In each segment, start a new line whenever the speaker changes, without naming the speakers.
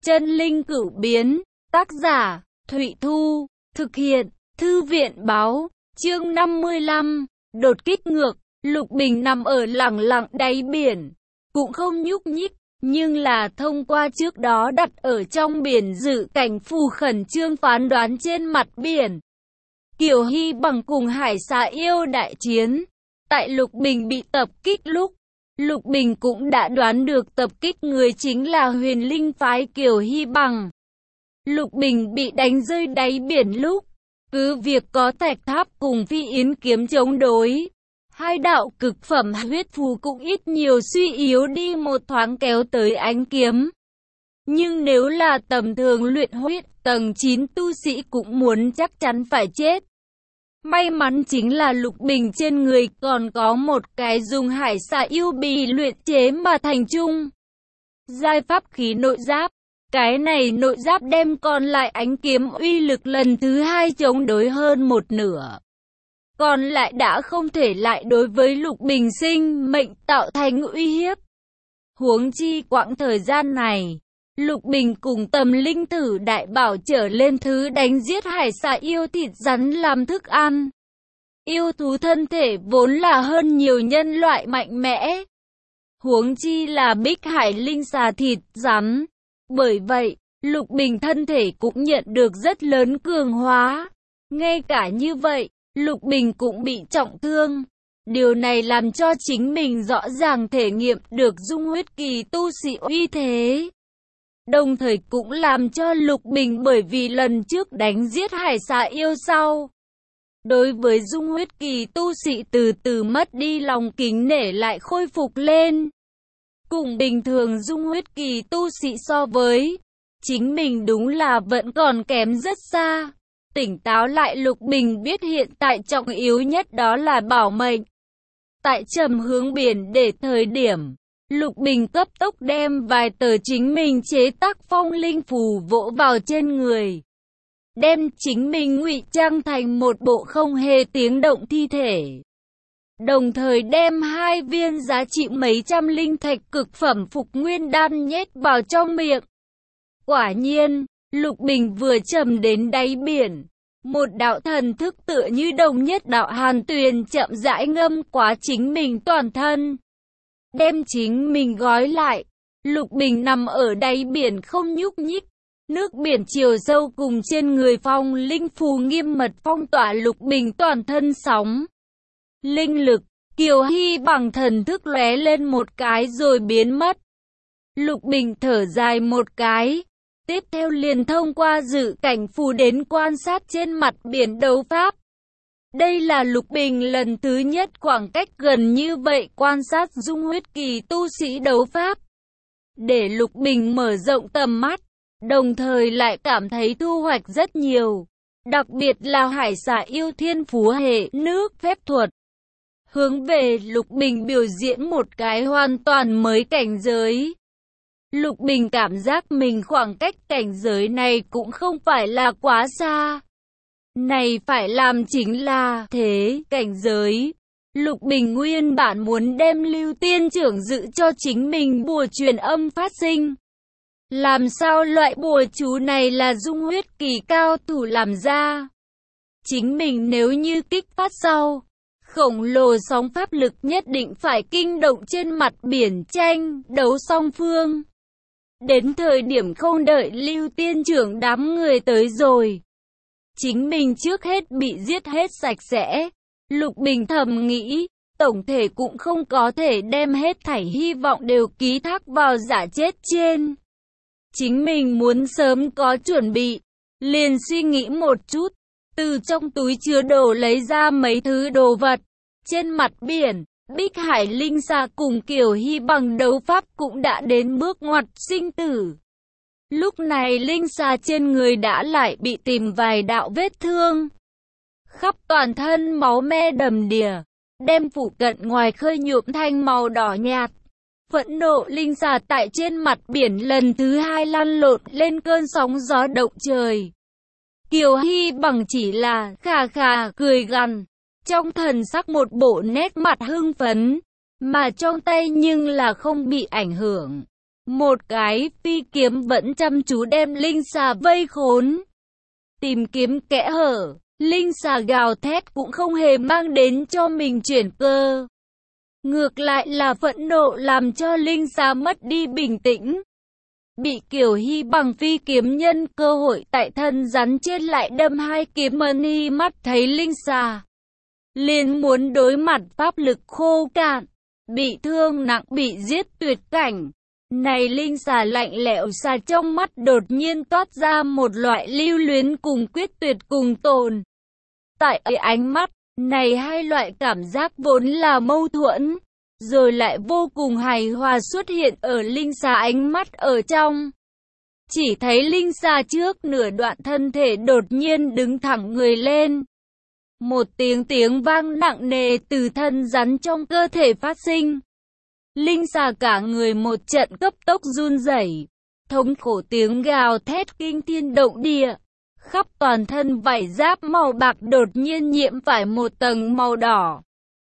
Chân linh cửu biến, tác giả, Thụy Thu, thực hiện, Thư viện báo, chương 55, đột kích ngược, Lục Bình nằm ở lặng lặng đáy biển, cũng không nhúc nhích, nhưng là thông qua trước đó đặt ở trong biển dự cảnh phù khẩn trương phán đoán trên mặt biển. Kiều Hy bằng cùng hải xà yêu đại chiến, tại Lục Bình bị tập kích lúc, Lục Bình cũng đã đoán được tập kích người chính là Huyền Linh phái Kiều Hy bằng. Lục Bình bị đánh rơi đáy biển lúc, cứ việc có Thạch Tháp cùng Phi Yến kiếm chống đối, hai đạo cực phẩm huyết phù cũng ít nhiều suy yếu đi một thoáng kéo tới ánh kiếm. Nhưng nếu là tầm thường luyện huyết tầng 9 tu sĩ cũng muốn chắc chắn phải chết. May mắn chính là Lục Bình trên người còn có một cái dùng hải xà yêu bì luyện chế mà thành chung giai pháp khí nội giáp. Cái này nội giáp đem còn lại ánh kiếm uy lực lần thứ hai chống đối hơn một nửa. Còn lại đã không thể lại đối với Lục Bình sinh mệnh tạo thành uy hiếp. Huống chi quãng thời gian này, Lục Bình cùng Tầm Linh Thử đại bảo trở lên thứ đánh giết hải xà yêu thịt rắn làm thức ăn. Yêu thú thân thể vốn là hơn nhiều nhân loại mạnh mẽ. Huống chi là bích hải linh xà thịt rắn. Bởi vậy, Lục Bình thân thể cũng nhận được rất lớn cường hóa. Ngay cả như vậy, Lục Bình cũng bị trọng thương. Điều này làm cho chính mình rõ ràng thể nghiệm được dung huyết kỳ tu sĩ uy thế. Đồng thời cũng làm cho Lục Bình bởi vì lần trước đánh giết hải xà yêu sau, đối với dung huyết kỳ tu sĩ từ từ mất đi lòng kính nể lại khôi phục lên. Cùng bình thường dung huyết kỳ tu sĩ so với, chính mình đúng là vẫn còn kém rất xa. Tỉnh táo lại Lục Bình biết hiện tại trọng yếu nhất đó là bảo mệnh. Tại trầm hướng biển để thời điểm, Lục Bình cấp tốc đem vài tờ chính mình chế tác phong linh phù vỗ vào trên người. Đem chính mình ngụy trang thành một bộ không hề tiếng động thi thể. Đồng thời đem 2 viên giá trị mấy trăm linh thạch cực phẩm phục nguyên đan nhét vào trong miệng. Quả nhiên, Lục Bình vừa trầm đến đáy biển, một đạo thần thức tựa như đồng nhất đạo hàn tuyền chậm rãi ngâm qua chính mình toàn thân. Đem chính mình gói lại, Lục Bình nằm ở đáy biển không nhúc nhích. Nước biển chiều sâu cùng trên người phong linh phù nghiêm mật phong tỏa Lục Bình toàn thân sóng linh lực. Kiều Hy bằng thần thức lóe lên một cái rồi biến mất. Lục Bình thở dài một cái. Tiếp theo liền thông qua dự cảnh phù đến quan sát trên mặt biển đấu pháp. Đây là Lục Bình lần thứ nhất khoảng cách gần như vậy quan sát dung huyết kỳ tu sĩ đấu pháp. Để Lục Bình mở rộng tầm mắt, đồng thời lại cảm thấy thu hoạch rất nhiều. Đặc biệt là hải xà yêu thiên phú hệ nước phép thuật. Hướng về Lục Bình biểu diễn một cái hoàn toàn mới cảnh giới. Lục Bình cảm giác mình khoảng cách cảnh giới này cũng không phải là quá xa. Này phải làm chính là thế cảnh giới. Lục Bình nguyên bản muốn đem Lưu Tiên Trưởng dự cho chính mình bùa truyền âm phát sinh. Làm sao loại bùa chú này là dung huyết kỳ cao thủ làm ra? Chính mình nếu như kích phát sau, khổng lồ sóng pháp lực nhất định phải kinh động trên mặt biển tranh đấu song phương. Đến thời điểm không đợi Lưu Tiên Trưởng đám người tới rồi, chính mình trước hết bị giết hết sạch sẽ. Lục Bình thầm nghĩ, tổng thể cũng không có thể đem hết thảy hy vọng đều ký thác vào giả chết trên. Chính mình muốn sớm có chuẩn bị, liền suy nghĩ một chút, từ trong túi chứa đồ lấy ra mấy thứ đồ vật. Trên mặt biển, Bích Hải Linh xà cùng Kiều Hy bằng đấu pháp cũng đã đến bước ngoặt sinh tử. Lúc này Linh xà trên người đã lại bị tìm vài đạo vết thương. Khắp toàn thân máu me đầm đìa, đem phụ cận ngoài khơi nhuộm thành màu đỏ nhạt. Phẫn nộ Linh xà tại trên mặt biển lần thứ hai lăn lộn lên cơn sóng gió động trời. Kiều Hy bằng chỉ là khà khà cười gằn, trong thần sắc một bộ nét mặt hưng phấn, mà trong tay nhưng là không bị ảnh hưởng. Một cái phi kiếm vẫn chăm chú đem linh xà vây khốn. Tìm kiếm kẽ hở, linh xà gào thét cũng không hề mang đến cho mình chuyển cơ. Ngược lại là phẫn nộ làm cho linh xà mất đi bình tĩnh. Bị Kiều Hy bằng phi kiếm nhân cơ hội tại thân rắn trên lại đâm hai kiếm mani mắt thấy linh xà. Liền muốn đối mặt pháp lực khô cạn, bị thương nặng bị giết tuyệt cảnh. Này linh xà lạnh lẽo xà trong mắt đột nhiên toát ra một loại lưu luyến cùng quyết tuyệt cùng tồn. Tại ánh mắt, này hai loại cảm giác vốn là mâu thuẫn, rồi lại vô cùng hài hòa xuất hiện ở linh xà ánh mắt ở trong. Chỉ thấy linh xà trước nửa đoạn thân thể đột nhiên đứng thẳng người lên. Một tiếng vang nặng nề từ thân rắn trong cơ thể phát sinh. Linh xà cả người một trận cấp tốc run rẩy, thống khổ tiếng gào thét kinh thiên động địa. Khắp toàn thân vảy giáp màu bạc đột nhiên nhiễm phải một tầng màu đỏ.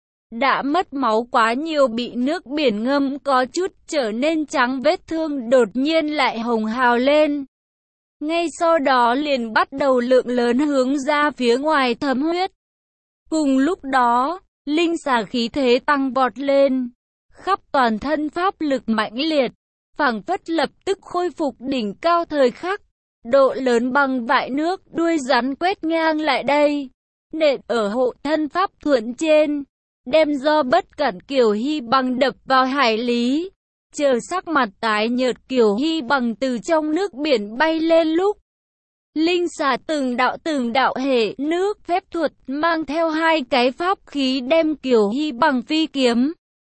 Đã mất máu quá nhiều bị nước biển ngâm có chút trở nên trắng, vết thương đột nhiên lại hồng hào lên. Ngay sau đó liền bắt đầu lượng lớn hướng ra phía ngoài thấm huyết. Cùng lúc đó, linh xà khí thế tăng vọt lên. Khắp toàn thân pháp lực mãnh liệt, phảng phất lập tức khôi phục đỉnh cao thời khắc. Độ lớn bằng vại nước, đuôi rắn quét ngang lại đây, nện ở hộ thân pháp thuẫn trên, đem do bất cẩn Kiều Hy bằng đập vào hải lý. Chờ sắc mặt tái nhợt Kiều Hy bằng từ trong nước biển bay lên lúc, linh xà từng đạo hệ nước phép thuật mang theo hai cái pháp khí đem Kiều Hy bằng phi kiếm,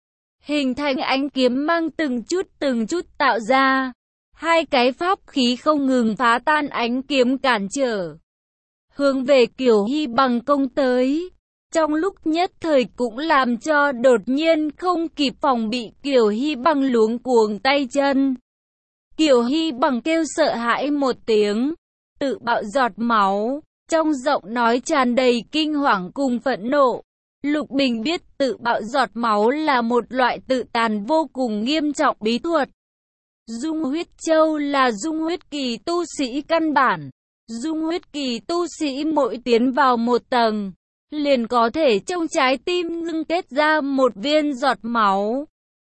hình thành ánh kiếm mang từng chút tạo ra. Hai cái pháp khí không ngừng phá tan ánh kiếm cản trở, hướng về Kiều Hy bằng công tới. Trong lúc nhất thời cũng làm cho đột nhiên không kịp phòng bị Kiều Hy bằng luống cuống tay chân. Kiều Hy bằng kêu sợ hãi một tiếng, tự bạo giọt máu, trong giọng nói tràn đầy kinh hoàng cùng phẫn nộ. Lục Bình biết tự bạo giọt máu là một loại tự tàn vô cùng nghiêm trọng bí thuật. Dung huyết châu là dung huyết kỳ tu sĩ căn bản. Dung huyết kỳ tu sĩ mỗi tiến vào một tầng, liền có thể trong trái tim ngưng kết ra một viên giọt máu.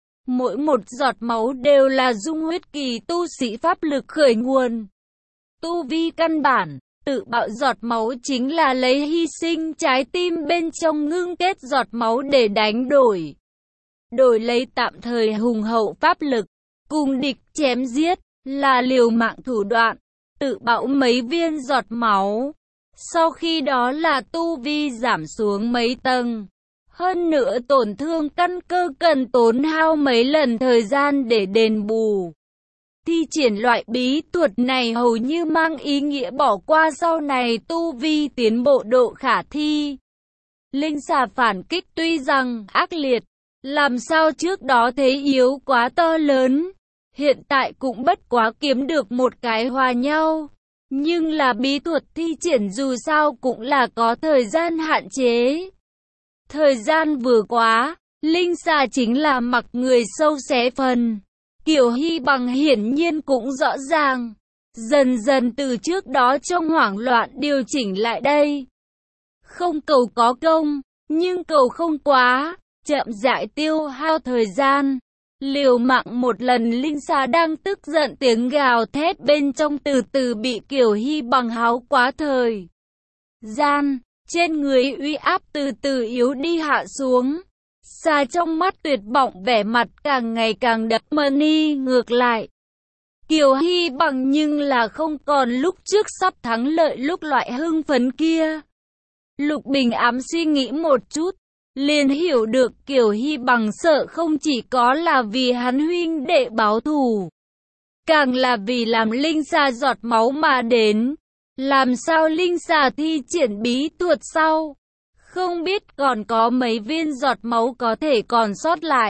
Mỗi một giọt máu đều là dung huyết kỳ tu sĩ pháp lực khởi nguồn. Tu vi căn bản, tự bạo giọt máu chính là lấy hy sinh trái tim bên trong ngưng kết giọt máu để đánh đổi. Đổi lấy tạm thời hùng hậu pháp lực, cùng địch chém giết, là liều mạng thủ đoạn. Tự bạo mấy viên giọt máu, sau khi đó là tu vi giảm xuống mấy tầng. Hơn nữa tổn thương căn cơ cần tốn hao mấy lần thời gian để đền bù. Thi triển loại bí thuật này hầu như mang ý nghĩa bỏ qua sau này tu vi tiến bộ độ khả thi. Linh xà phản kích tuy rằng ác liệt, làm sao trước đó thế yếu quá to lớn, hiện tại cũng bất quá kiếm được một cái hòa nhau. Nhưng là bí thuật thi triển dù sao cũng là có thời gian hạn chế. Thời gian vừa quá, linh xà chính là mặc người sâu xé phần. Kiều Hy bằng hiển nhiên cũng rõ ràng, dần dần từ trước đó trong hoảng loạn điều chỉnh lại đây. Không cầu có công, nhưng cầu không quá, chậm rãi tiêu hao thời gian. Liều mạng một lần linh xà đang tức giận tiếng gào thét bên trong từ từ bị Kiều Hy bằng háo quá thời gian, trên người uy áp từ từ yếu đi hạ xuống. Xà trong mắt tuyệt vọng vẻ mặt càng ngày càng đập mani ngược lại. Kiều Hy bằng nhưng là không còn lúc trước sắp thắng lợi lúc loại hưng phấn kia. Lục Bình ám suy nghĩ một chút, liền hiểu được Kiều Hy bằng sợ không chỉ có là vì hắn huynh đệ báo thù, càng là vì làm linh xà giọt máu mà đến. Làm sao linh xà thi triển bí thuật sau, không biết còn có mấy viên giọt máu có thể còn sót lại.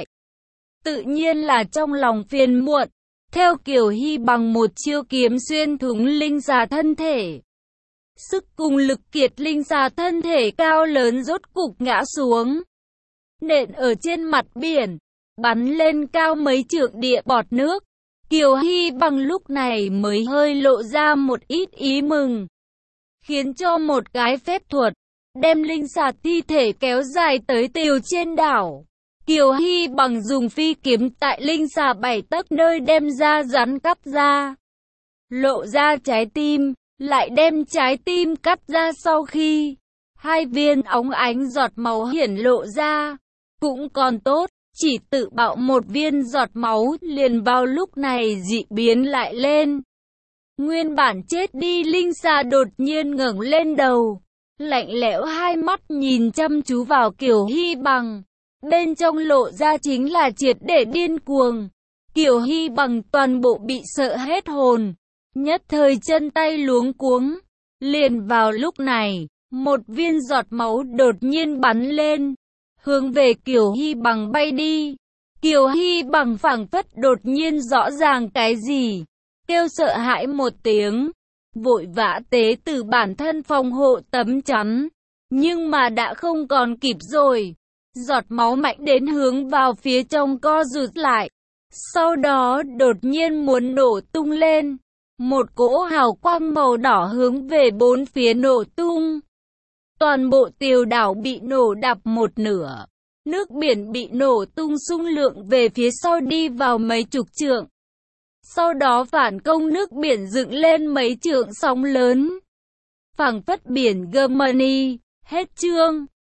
Tự nhiên là trong lòng phiền muộn, theo Kiều Hy bằng một chiêu kiếm xuyên thủng linh xà thân thể. Sức cùng lực kiệt linh xà thân thể cao lớn rốt cục ngã xuống, nện ở trên mặt biển, bắn lên cao mấy trượng địa bọt nước. Kiều Hy Bằng lúc này mới hơi lộ ra một ít ý mừng, khiến cho một cái phép thuật, đem linh xà thi thể kéo dài tới tiều trên đảo. Kiều Hy Bằng dùng phi kiếm tại linh xà 7 tấc nơi đem ra rắn cắt ra, lộ ra trái tim, lại đem trái tim cắt ra sau khi 2 viên óng ánh giọt máu hiển lộ ra. Cũng còn tốt, chỉ tự bạo 1 viên giọt máu liền vào lúc này dị biến lại lên. Nguyên bản chết đi linh xà đột nhiên ngẩng lên đầu, lạnh lẽo hai mắt nhìn chăm chú vào Kiều Hy Bằng. Bên trong lộ ra chính là triệt để điên cuồng. Kiều Hy Bằng toàn bộ bị sợ hết hồn, nhất thời chân tay luống cuống. Liền vào lúc này, 1 viên giọt máu đột nhiên bắn lên, hướng về Kiều Hy Bằng bay đi. Kiều Hy Bằng phảng phất đột nhiên rõ ràng cái gì, kêu sợ hãi một tiếng, vội vã tế từ bản thân phòng hộ tấm chắn, nhưng mà đã không còn kịp rồi. Giọt máu mạnh đến hướng vào phía trong co rụt lại, sau đó đột nhiên muốn nổ tung lên. Một cỗ hào quang màu đỏ hướng về 4 phía nổ tung. Toàn bộ tiều đảo bị nổ đập một nửa. Nước biển bị nổ tung xung lượng về phía sau đi vào mấy chục trượng. Sau đó phản công nước biển dựng lên mấy trượng sóng lớn. Phảng phất biển Germany. Hết chương.